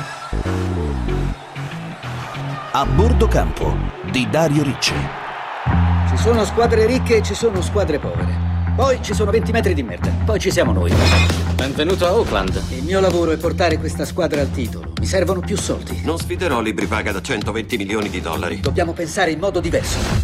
A bordo campo di Dario Ricci. Ci sono squadre ricche e ci sono squadre povere. Poi ci sono 20 metri di merda. Poi ci siamo noi. Benvenuto a Oakland. Il mio lavoro è portare questa squadra al titolo. Mi servono più soldi. Non sfiderò libri paga da 120 milioni di dollari. Dobbiamo pensare in modo diverso.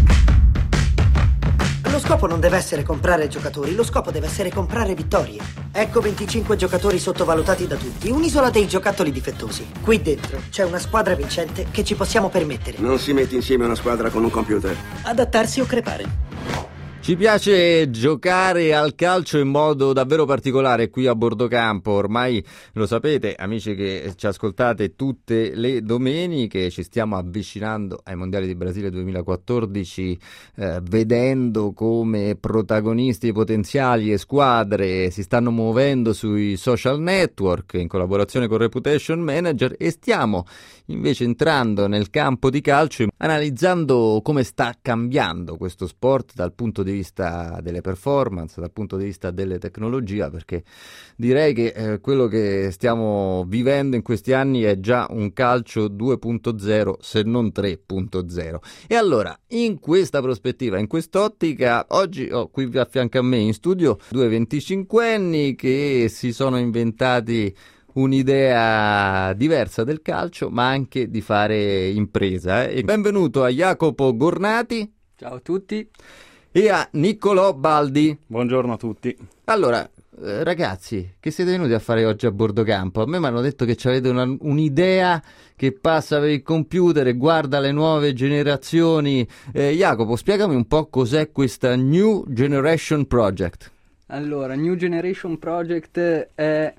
Lo scopo non deve essere comprare giocatori, lo scopo deve essere comprare vittorie. Ecco 25 giocatori sottovalutati da tutti, un'isola dei giocattoli difettosi. Qui dentro c'è una squadra vincente che ci possiamo permettere. Non si mette insieme una squadra con un computer. Adattarsi o crepare. Ci piace giocare al calcio in modo davvero particolare qui a bordo campo, ormai lo sapete amici che ci ascoltate tutte le domeniche, ci stiamo avvicinando ai mondiali di Brasile 2014 vedendo come protagonisti potenziali e squadre si stanno muovendo sui social network in collaborazione con Reputation Manager e stiamo invece entrando nel campo di calcio analizzando come sta cambiando questo sport dal punto di vista delle performance, dal punto di vista delle tecnologie, perché direi che quello che stiamo vivendo in questi anni è già un calcio 2.0 se non 3.0. E allora in questa prospettiva, in quest'ottica, oggi ho qui a fianco a me in studio due 25enni che si sono inventati un'idea diversa del calcio ma anche di fare impresa. E benvenuto a Jacopo Gornati. Ciao a tutti. E a Niccolò Baldi. Buongiorno a tutti. Allora, ragazzi, che siete venuti a fare oggi a bordo campo? A me mi hanno detto che avete un'idea che passa per il computer e guarda le nuove generazioni. Jacopo, spiegami un po' cos'è questa New Generation Project. Allora, New Generation Project è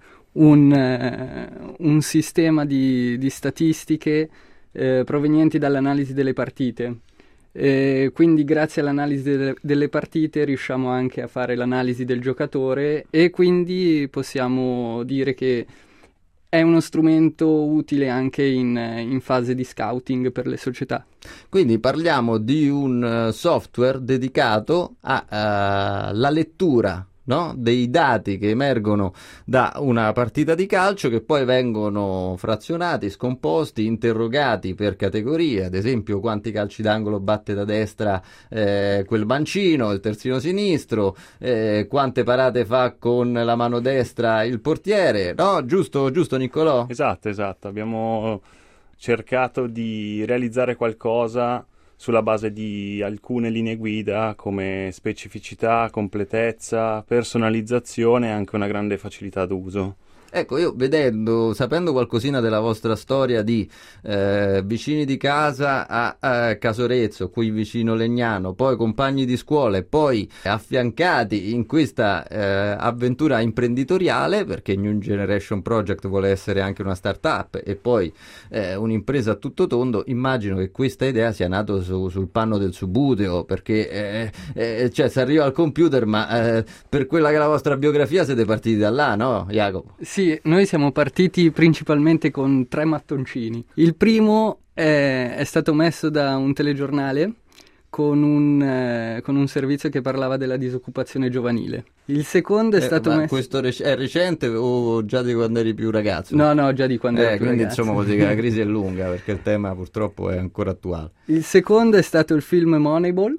un sistema di statistiche provenienti dall'analisi delle partite. Quindi grazie all'analisi delle partite riusciamo anche a fare l'analisi del giocatore e quindi possiamo dire che è uno strumento utile anche in fase di scouting per le società. Quindi parliamo di un software dedicato alla lettura, no? Dei dati che emergono da una partita di calcio che poi vengono frazionati, scomposti, interrogati per categorie, ad esempio quanti calci d'angolo batte da destra quel mancino, il terzino sinistro, quante parate fa con la mano destra il portiere, no? Giusto Niccolò? Esatto, abbiamo cercato di realizzare qualcosa sulla base di alcune linee guida come specificità, completezza, personalizzazione e anche una grande facilità d'uso. Ecco, io sapendo qualcosina della vostra storia di vicini di casa a Casorezzo, qui vicino Legnano, poi compagni di scuola e poi affiancati in questa avventura imprenditoriale, perché New Generation Project vuole essere anche una startup e poi un'impresa a tutto tondo, immagino che questa idea sia nata sul panno del Subuteo, perché cioè si arriva al computer, ma per quella che è la vostra biografia siete partiti da là, no Jacopo? Sì, noi siamo partiti principalmente con 3 mattoncini. Il primo è stato messo da un telegiornale con un servizio che parlava della disoccupazione giovanile. Il secondo è stato messo... Questo è recente o già di quando eri più ragazzo? No, già di quando ero più quindi ragazzo. Insomma vuol dire che la crisi è lunga perché il tema purtroppo è ancora attuale. Il secondo è stato il film Moneyball,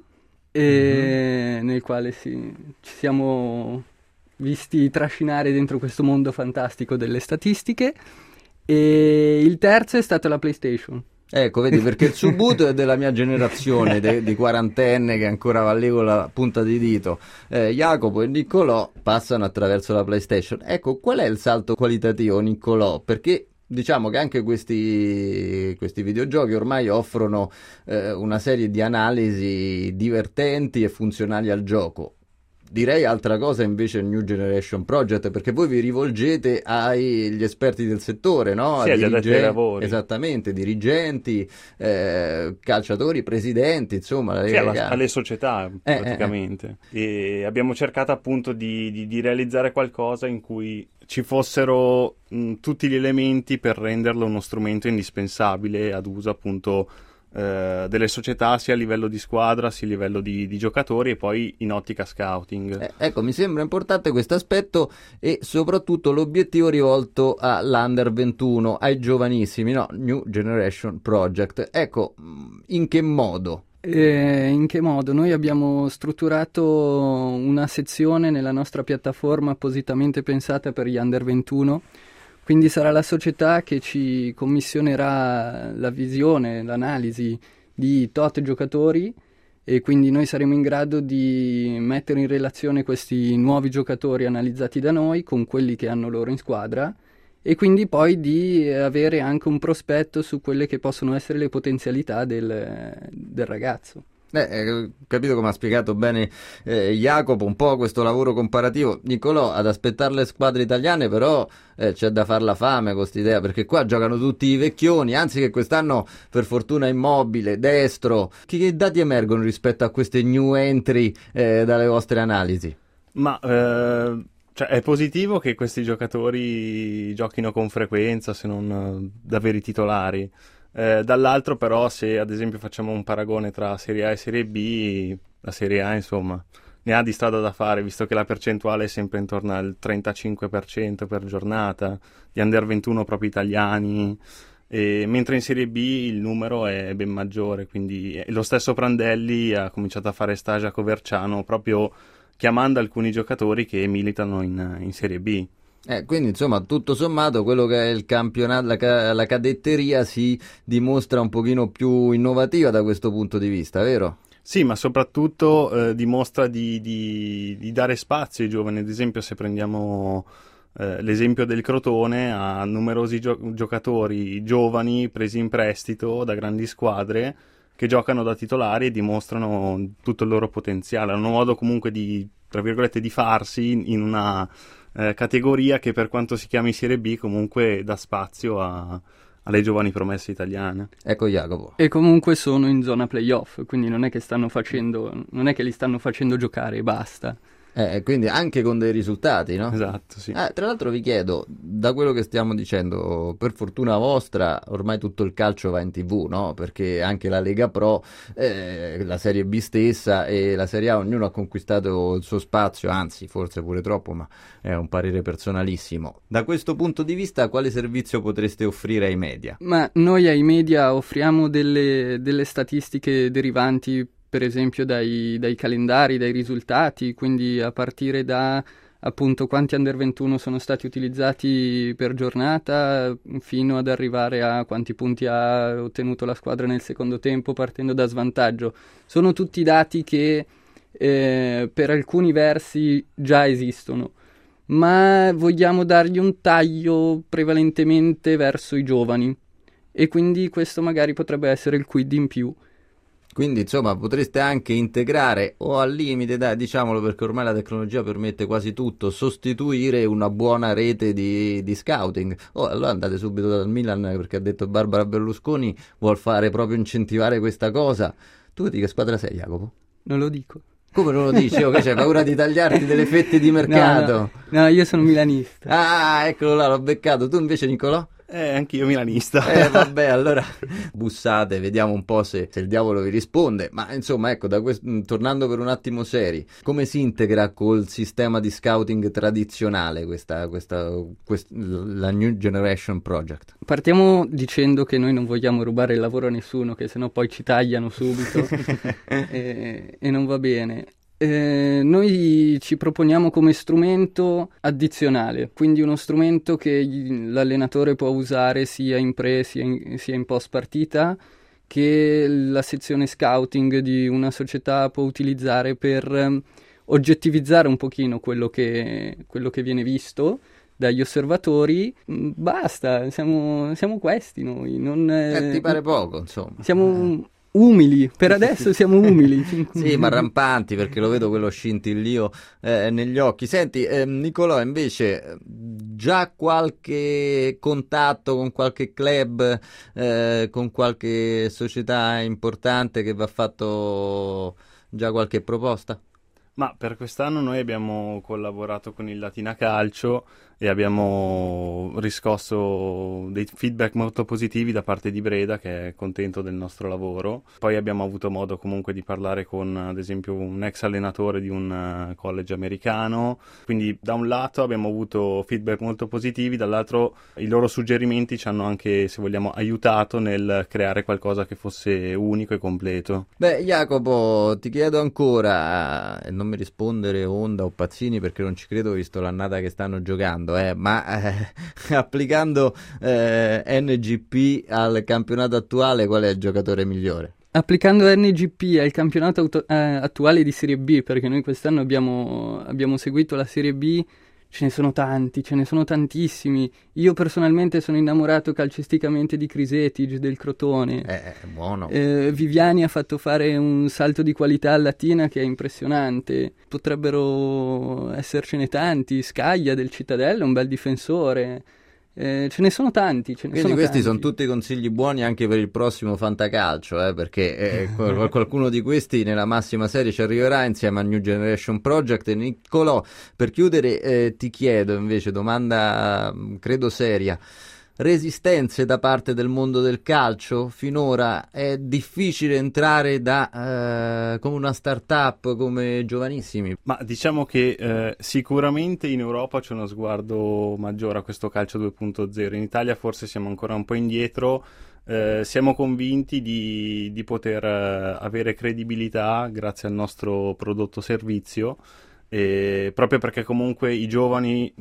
nel quale ci siamo visti trascinare dentro questo mondo fantastico delle statistiche, e il terzo è stato la PlayStation. Ecco, vedi, perché il Subuteo è della mia generazione di quarantenne che ancora va lì con la punta di dito. Jacopo e Niccolò passano attraverso la PlayStation. Ecco, qual è il salto qualitativo, Niccolò? Perché diciamo che anche questi videogiochi ormai offrono una serie di analisi divertenti e funzionali al gioco. Direi altra cosa invece il New Generation Project, perché voi vi rivolgete agli esperti del settore, no? Sì, agli addetti ai lavori. Esattamente, dirigenti, calciatori, presidenti, insomma. Sì, alle società praticamente. E abbiamo cercato appunto di realizzare qualcosa in cui ci fossero tutti gli elementi per renderlo uno strumento indispensabile ad uso appunto delle società sia a livello di squadra sia a livello di giocatori e poi in ottica scouting. Ecco, mi sembra importante questo aspetto e soprattutto l'obiettivo rivolto all'Under 21, ai giovanissimi, no? New Generation Project. Ecco, in che modo? In che modo? Noi abbiamo strutturato una sezione nella nostra piattaforma appositamente pensata per gli Under 21, quindi sarà la società che ci commissionerà la visione, l'analisi di tot giocatori e quindi noi saremo in grado di mettere in relazione questi nuovi giocatori analizzati da noi con quelli che hanno loro in squadra e quindi poi di avere anche un prospetto su quelle che possono essere le potenzialità del ragazzo. Capito come ha spiegato bene Jacopo un po' questo lavoro comparativo. Nicolò, ad aspettare le squadre italiane però c'è da far la fame con quest'idea, perché qua giocano tutti i vecchioni, anzi che quest'anno per fortuna Immobile, Destro. Che dati emergono rispetto a queste new entry dalle vostre analisi? Ma cioè, è positivo che questi giocatori giochino con frequenza, se non da veri titolari. Dall'altro però, se ad esempio facciamo un paragone tra Serie A e Serie B, la Serie A insomma ne ha di strada da fare, visto che la percentuale è sempre intorno al 35% per giornata di Under 21 proprio italiani, mentre in Serie B il numero è ben maggiore, quindi lo stesso Prandelli ha cominciato a fare stage a Coverciano proprio chiamando alcuni giocatori che militano in Serie B. Quindi insomma tutto sommato quello che è il campionato, la cadetteria si dimostra un pochino più innovativa da questo punto di vista, vero? Sì, ma soprattutto dimostra di dare spazio ai giovani. Ad esempio, se prendiamo l'esempio del Crotone, ha numerosi giocatori giovani presi in prestito da grandi squadre che giocano da titolari e dimostrano tutto il loro potenziale. Hanno un modo comunque di, tra virgolette, di farsi in una categoria che, per quanto si chiami Serie B, comunque dà spazio alle giovani promesse italiane. Ecco Jacopo. E comunque sono in zona playoff, quindi non è che li stanno facendo giocare e basta. Quindi anche con dei risultati, no? Esatto, sì. Tra l'altro vi chiedo, da quello che stiamo dicendo, per fortuna vostra, ormai tutto il calcio va in TV, no? Perché anche la Lega Pro, la Serie B stessa e la Serie A, ognuno ha conquistato il suo spazio, anzi, forse pure troppo, ma è un parere personalissimo. Da questo punto di vista, quale servizio potreste offrire ai media? Ma noi ai media offriamo delle statistiche derivanti per esempio dai calendari, dai risultati, quindi a partire da appunto quanti Under 21 sono stati utilizzati per giornata fino ad arrivare a quanti punti ha ottenuto la squadra nel secondo tempo partendo da svantaggio. Sono tutti dati che per alcuni versi già esistono, ma vogliamo dargli un taglio prevalentemente verso i giovani e quindi questo magari potrebbe essere il quid in più. Quindi insomma potreste anche integrare o al limite, dai, diciamolo perché ormai la tecnologia permette quasi tutto, sostituire una buona rete di scouting. Allora andate subito dal Milan, perché ha detto Barbara Berlusconi vuol fare proprio incentivare questa cosa. Tu di che squadra sei, Jacopo? Non lo dico. Come non lo dici? Che c'hai paura di tagliarti delle fette di mercato? No, io sono milanista. Ah, eccolo là, l'ho beccato. Tu invece, Nicolò? Anch'io milanista. Vabbè, allora bussate, vediamo un po' se il diavolo vi risponde. Ma insomma, ecco, tornando per un attimo seri, come si integra col sistema di scouting tradizionale la New Generation Project? Partiamo dicendo che noi non vogliamo rubare il lavoro a nessuno, che sennò poi ci tagliano subito e non va bene. Noi ci proponiamo come strumento addizionale, quindi uno strumento che l'allenatore può usare sia in pre sia in post partita, che la sezione scouting di una società può utilizzare per oggettivizzare un pochino quello che viene visto dagli osservatori. Basta, siamo questi noi. Ti pare poco, insomma. Siamo umili, per adesso siamo umili. Sì, ma rampanti, perché lo vedo quello scintillio negli occhi. Senti, Nicolò, invece, già qualche contatto con qualche club, con qualche società importante che va fatto già qualche proposta? Ma per quest'anno noi abbiamo collaborato con il Latina Calcio e abbiamo riscosso dei feedback molto positivi da parte di Breda, che è contento del nostro lavoro. Poi abbiamo avuto modo comunque di parlare con, ad esempio, un ex allenatore di un college americano. Quindi da un lato abbiamo avuto feedback molto positivi, dall'altro i loro suggerimenti ci hanno anche, se vogliamo, aiutato nel creare qualcosa che fosse unico e completo. Beh, Jacopo, ti chiedo ancora, non mi rispondere Honda o Pazzini perché non ci credo visto l'annata che stanno giocando, ma applicando NGP al campionato attuale, qual è il giocatore migliore? Applicando NGP al campionato attuale di Serie B, perché noi quest'anno abbiamo seguito la Serie B, ce ne sono tanti, ce ne sono tantissimi. Io personalmente sono innamorato calcisticamente di Križetić, del Crotone. È buono. Viviani ha fatto fare un salto di qualità al Latina che è impressionante. Potrebbero essercene tanti. Scaglia del Cittadella, un bel difensore. Ce ne sono tanti. Quindi questi sono tutti consigli buoni anche per il prossimo Fantacalcio, perché qualcuno di questi nella massima serie ci arriverà insieme a New Generation Project. Niccolò, per chiudere ti chiedo invece, domanda credo seria, resistenze da parte del mondo del calcio? Finora è difficile entrare come una start-up, come giovanissimi? Ma diciamo che sicuramente in Europa c'è uno sguardo maggiore a questo calcio 2.0. In Italia forse siamo ancora un po' indietro. Siamo convinti di poter avere credibilità grazie al nostro prodotto servizio. Proprio perché comunque i giovani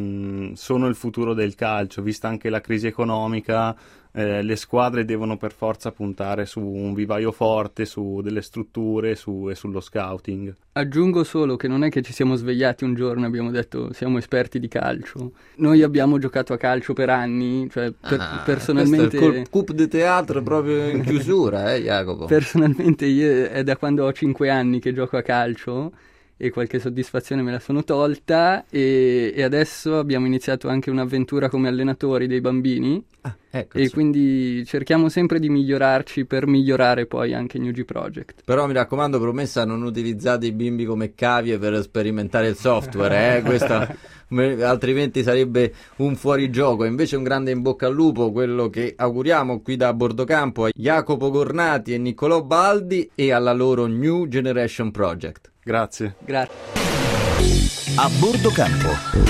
sono il futuro del calcio, vista anche la crisi economica, le squadre devono per forza puntare su un vivaio forte, su delle strutture e sullo scouting. Aggiungo solo che non è che ci siamo svegliati un giorno e abbiamo detto siamo esperti di calcio. Noi abbiamo giocato a calcio per anni, cioè personalmente... Questo è il Coupe de Théâtre proprio in chiusura, Jacopo? Personalmente io è da quando ho 5 anni che gioco a calcio e qualche soddisfazione me la sono tolta e adesso abbiamo iniziato anche un'avventura come allenatori dei bambini e quindi cerchiamo sempre di migliorarci per migliorare poi anche New G Project. Però mi raccomando, promessa, non utilizzate i bimbi come cavie per sperimentare il software, questa altrimenti sarebbe un fuorigioco. Invece un grande in bocca al lupo, quello che auguriamo qui da Bordocampo a Jacopo Gornati e Niccolò Baldi e alla loro New Generation Project. Grazie. A Bordo Campo.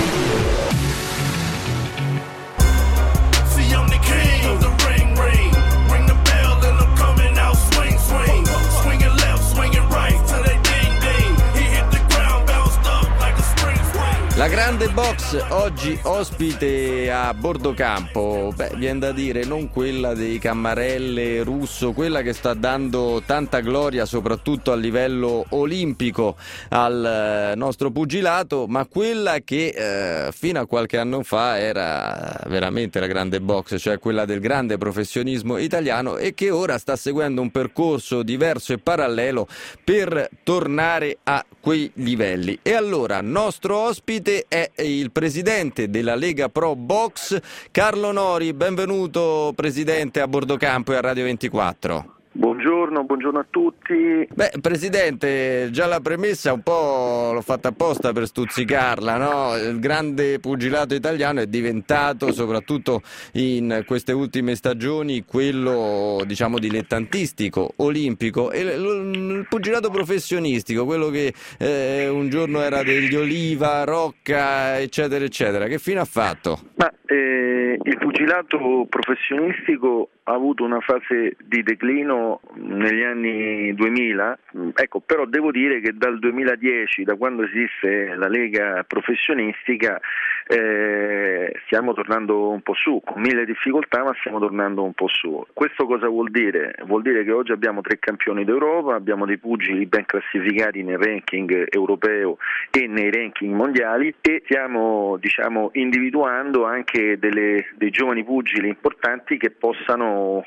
La grande box oggi ospite a Bordocampo, viene da dire non quella dei Cammarelle, Russo, quella che sta dando tanta gloria soprattutto a livello olimpico al nostro pugilato, ma quella che fino a qualche anno fa era veramente la grande box, cioè quella del grande professionismo italiano e che ora sta seguendo un percorso diverso e parallelo per tornare a quei livelli. E allora nostro ospite è il presidente della Lega Pro Box, Carlo Nori. Benvenuto presidente a Bordocampo e a Radio 24. Buongiorno a tutti. Presidente, già la premessa un po' l'ho fatta apposta per stuzzicarla, no? Il grande pugilato italiano è diventato, soprattutto in queste ultime stagioni, quello diciamo dilettantistico, olimpico, e il pugilato professionistico, quello che un giorno era degli Oliva, Rocca, eccetera, eccetera. Che fine ha fatto? Il pugilato professionistico ha avuto una fase di declino negli anni 2000, però devo dire che dal 2010, da quando esiste la Lega professionistica, stiamo tornando un po' su, con mille difficoltà, ma stiamo tornando un po' su. Questo cosa vuol dire? Vuol dire che oggi abbiamo 3 campioni d'Europa, abbiamo dei pugili ben classificati nel ranking europeo e nei ranking mondiali e stiamo individuando anche delle dei giovani pugili importanti che possano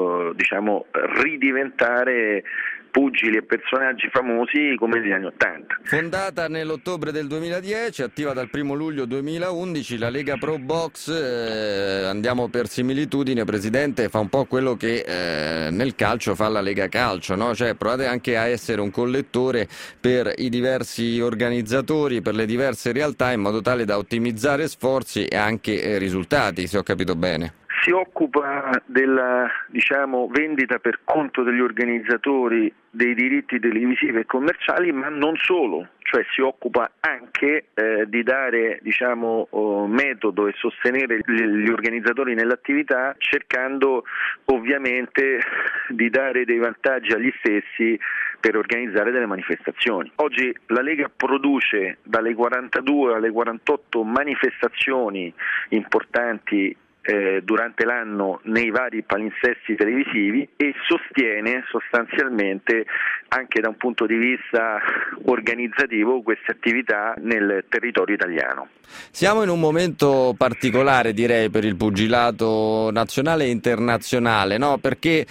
ridiventare pugili e personaggi famosi come negli anni '80. Fondata nell'ottobre del 2010, attiva dal 1 luglio 2011, la Lega Pro Box, andiamo per similitudine, Presidente, fa un po' quello che nel calcio fa la Lega Calcio, no? Cioè provate anche a essere un collettore per i diversi organizzatori, per le diverse realtà, in modo tale da ottimizzare sforzi e anche risultati, se ho capito bene. Si occupa della vendita per conto degli organizzatori dei diritti televisivi e commerciali, ma non solo, cioè si occupa anche di dare metodo e sostenere gli organizzatori nell'attività, cercando ovviamente di dare dei vantaggi agli stessi per organizzare delle manifestazioni. Oggi la Lega produce dalle 42 alle 48 manifestazioni importanti durante l'anno nei vari palinsesti televisivi e sostiene sostanzialmente anche da un punto di vista organizzativo queste attività nel territorio italiano. Siamo in un momento particolare, direi, per il pugilato nazionale e internazionale, no? Perché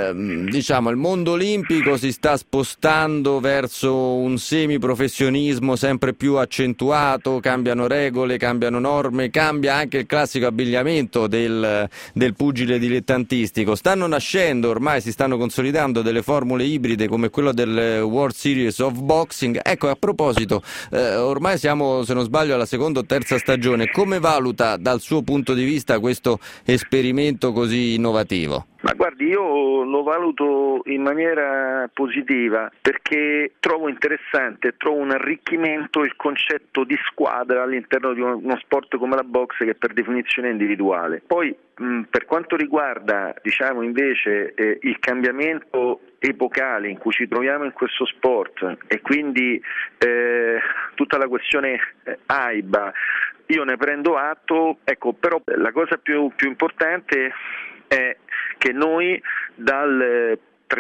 il mondo olimpico si sta spostando verso un semiprofessionismo sempre più accentuato, cambiano regole, cambiano norme, cambia anche il classico abbigliamento del pugile dilettantistico. Stanno nascendo, ormai si stanno consolidando delle formule ibride come quella del World Series of Boxing. Ecco, a proposito, ormai siamo, se non sbaglio, alla seconda o terza stagione. Come valuta dal suo punto di vista questo esperimento così innovativo? Ma guardi, io lo valuto in maniera positiva perché trovo interessante, trovo un arricchimento il concetto di squadra all'interno di uno sport come la box, che per definizione è individuale. Poi per quanto riguarda invece il cambiamento epocale in cui ci troviamo in questo sport e quindi tutta la questione AIBA, io ne prendo atto, però la cosa più importante è che noi dal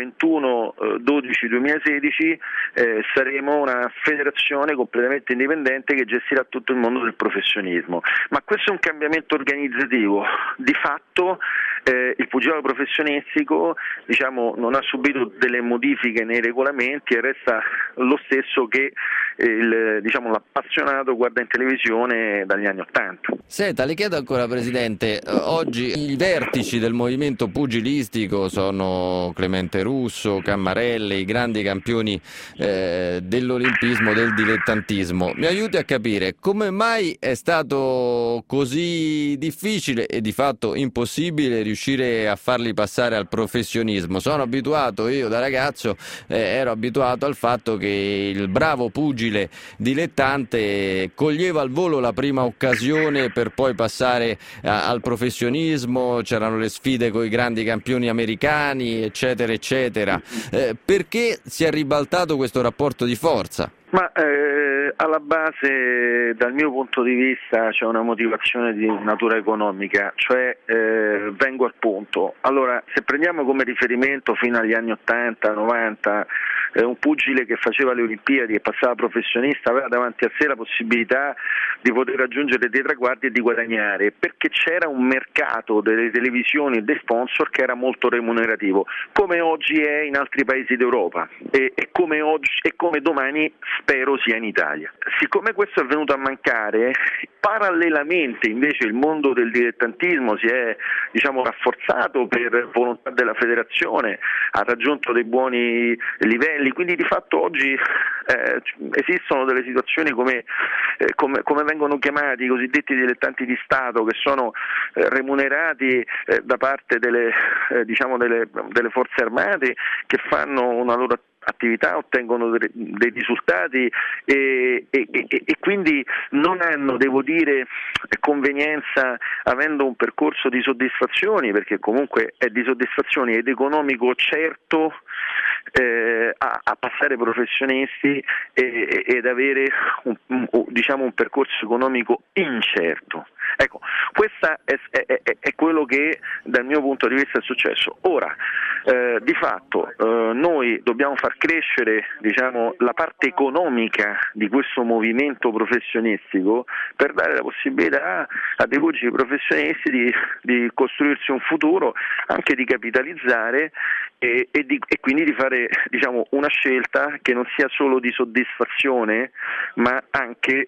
31/12/2016 saremo una federazione completamente indipendente che gestirà tutto il mondo del professionismo, ma questo è un cambiamento organizzativo. Di fatto il pugilato professionistico non ha subito delle modifiche nei regolamenti e resta lo stesso che l'appassionato guarda in televisione dagli anni '80. Senta, le chiedo ancora, Presidente, oggi i vertici del movimento pugilistico sono Clemente Russo, Cammarelle, i grandi campioni dell'olimpismo, del dilettantismo. Mi aiuti a capire come mai è stato così difficile e di fatto impossibile riuscire a farli passare al professionismo. Sono abituato, io da ragazzo ero abituato al fatto che il bravo pugile dilettante coglieva al volo la prima occasione per poi passare al professionismo, c'erano le sfide con i grandi campioni americani, eccetera, eccetera. Perché si è ribaltato questo rapporto di forza? Ma alla base, dal mio punto di vista, c'è una motivazione di natura economica, cioè vengo al punto. Allora, se prendiamo come riferimento fino agli anni 80-90 un pugile che faceva le Olimpiadi e passava professionista aveva davanti a sé la possibilità di poter raggiungere dei traguardi e di guadagnare, perché c'era un mercato delle televisioni e dei sponsor che era molto remunerativo, come oggi è in altri paesi d'Europa e come oggi e come domani spero sia in Italia. Siccome questo è venuto a mancare, parallelamente invece il mondo del dilettantismo si è rafforzato per volontà della federazione, ha raggiunto dei buoni livelli, quindi di fatto oggi esistono delle situazioni come vengono chiamati i cosiddetti dilettanti di Stato, che sono remunerati da parte delle forze armate, che fanno una loro attività, ottengono dei risultati e quindi non hanno, devo dire, convenienza avendo un percorso di soddisfazioni, perché comunque è di soddisfazioni ed economico certo a passare professionisti ed avere un percorso economico incerto. Ecco, questo è quello che dal mio punto di vista è successo. Ora, di fatto noi dobbiamo far crescere la parte economica di questo movimento professionistico per dare la possibilità a dei pugili professionisti di costruirsi un futuro, anche di capitalizzare e quindi di fare una scelta che non sia solo di soddisfazione ma anche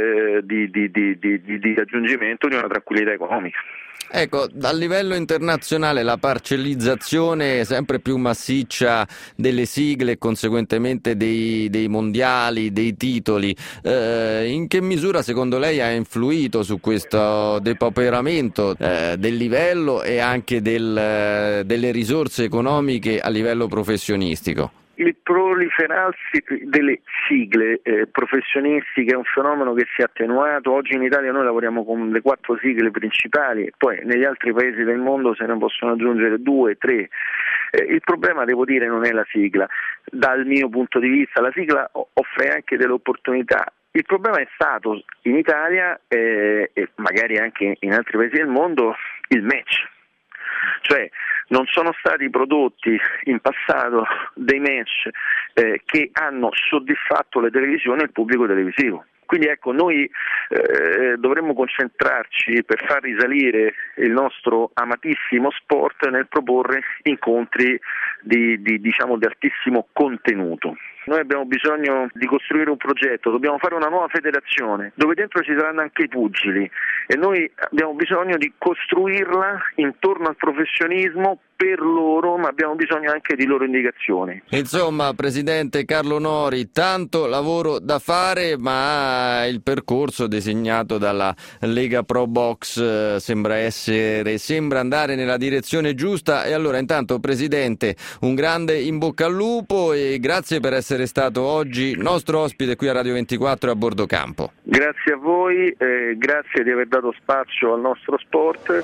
di raggiungimento di una tranquillità economica. Ecco, a livello internazionale la parcellizzazione sempre più massiccia delle sigle e conseguentemente dei mondiali, dei titoli, in che misura secondo lei ha influito su questo depauperamento del livello e anche delle risorse economiche a livello professionistico? Il proliferarsi delle sigle professionistiche è un fenomeno che si è attenuato. Oggi in Italia noi lavoriamo con le 4 sigle principali, poi negli altri paesi del mondo se ne possono aggiungere 2, 3. Il problema, devo dire, non è la sigla. Dal mio punto di vista la sigla offre anche delle opportunità. Il problema è stato in Italia e magari anche in altri paesi del mondo il match. Cioè non sono stati prodotti in passato dei match che hanno soddisfatto le televisioni e il pubblico televisivo. Quindi ecco, noi dovremmo concentrarci per far risalire il nostro amatissimo sport nel proporre incontri di altissimo contenuto. Noi abbiamo bisogno di costruire un progetto, dobbiamo fare una nuova federazione dove dentro ci saranno anche i pugili e noi abbiamo bisogno di costruirla intorno al professionismo per loro, ma abbiamo bisogno anche di loro indicazioni. Insomma, Presidente Carlo Nori, tanto lavoro da fare, ma il percorso disegnato dalla Lega Pro Box sembra andare nella direzione giusta. E allora intanto, Presidente, un grande in bocca al lupo e grazie per essere stato oggi nostro ospite qui a Radio 24 a Bordo Campo. Grazie a voi, grazie di aver dato spazio al nostro sport.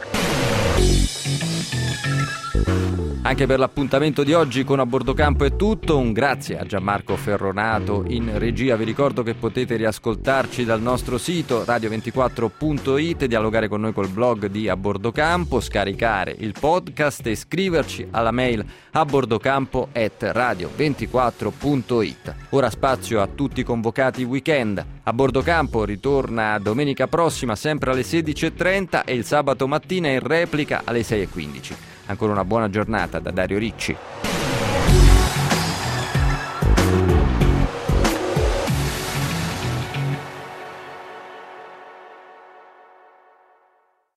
Anche per l'appuntamento di oggi con A Bordo Campo è tutto, un grazie a Gianmarco Ferronato in regia. Vi ricordo che potete riascoltarci dal nostro sito radio24.it, dialogare con noi col blog di A Bordo Campo, scaricare il podcast e scriverci alla mail abordocampo@radio24.it. Ora spazio a tutti i convocati weekend. A Bordo Campo ritorna domenica prossima sempre alle 16.30 e il sabato mattina in replica alle 6.15. Ancora una buona giornata da Dario Ricci.